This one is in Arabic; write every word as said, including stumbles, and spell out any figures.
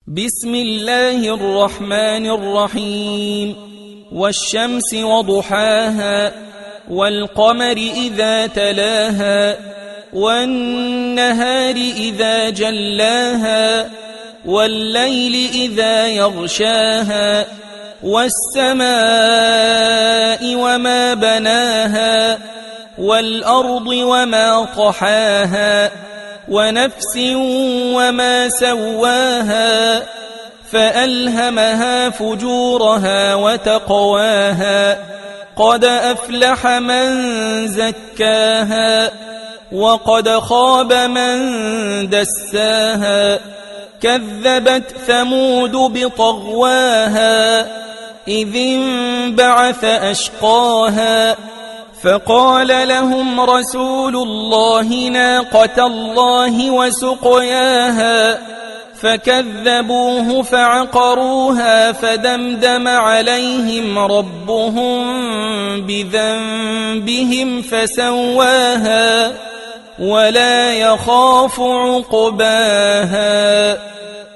بسم الله الرحمن الرحيم والشمس وضحاها والقمر إذا تلاها والنهار إذا جلاها والليل إذا يغشاها والسماء وما بناها والأرض وما طحاها ونفس وما سواها فألهمها فجورها وتقواها قد أفلح من زكاها وقد خاب من دساها كذبت ثمود بطغواها إذ انبعث أشقاها فقال لهم رسول الله ناقة الله وسقياها فكذبوه فعقروها فدمدم عليهم ربهم بذنبهم فسواها ولا يخاف عقباها